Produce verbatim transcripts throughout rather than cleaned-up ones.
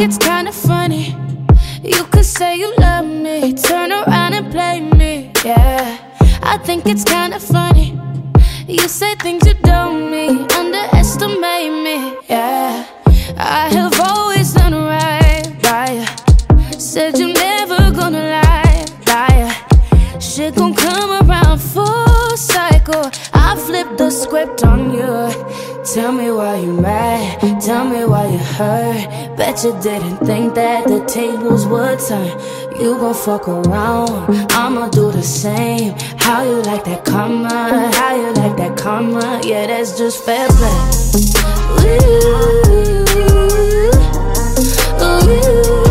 it's kinda funny. You could say you love me, turn around and play me, yeah. I think it's kinda funny. You say things you don't mean, underestimate me, yeah. I have always done right by you. Said you're never gonna lie, lie. Shit gon' come around full cycle. I flipped the script on you. Tell me why you mad, tell me why you hurt. Bet you didn't think that the tables would turn. You gon' fuck around, I'ma do the same. How you like that karma, how you like that karma. Yeah, that's just fair play. Ooh, ooh.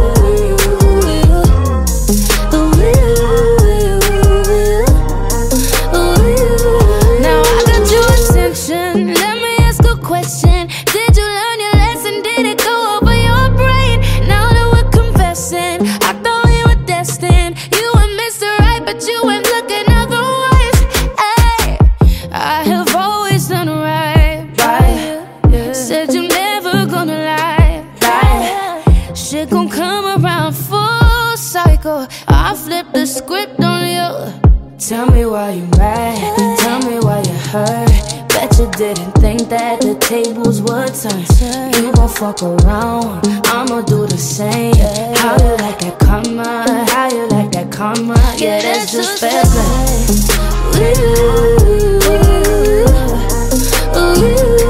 I flipped the script on you. Tell me why you mad, tell me why you hurt. Bet you didn't think that the tables would turn. You gon' fuck around, I'ma do the same. How you like that karma, how you like that karma. Yeah, that's just fair play. Ooh, ooh, ooh.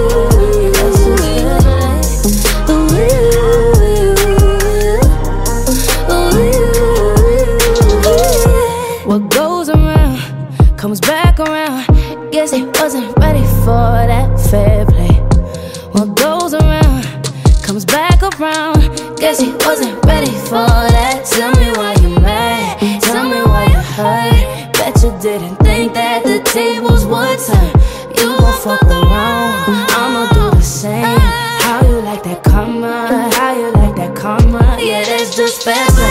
What goes around comes back around. Guess he wasn't ready for that fair play. What goes around comes back around. Guess he wasn't ready for that. Tell me why you mad, tell me why you hurt. Bet you didn't think that the tables would turn. You gon' fuck around, I'ma do the same. How you like that karma, how you like that karma. Yeah, that's just fair play.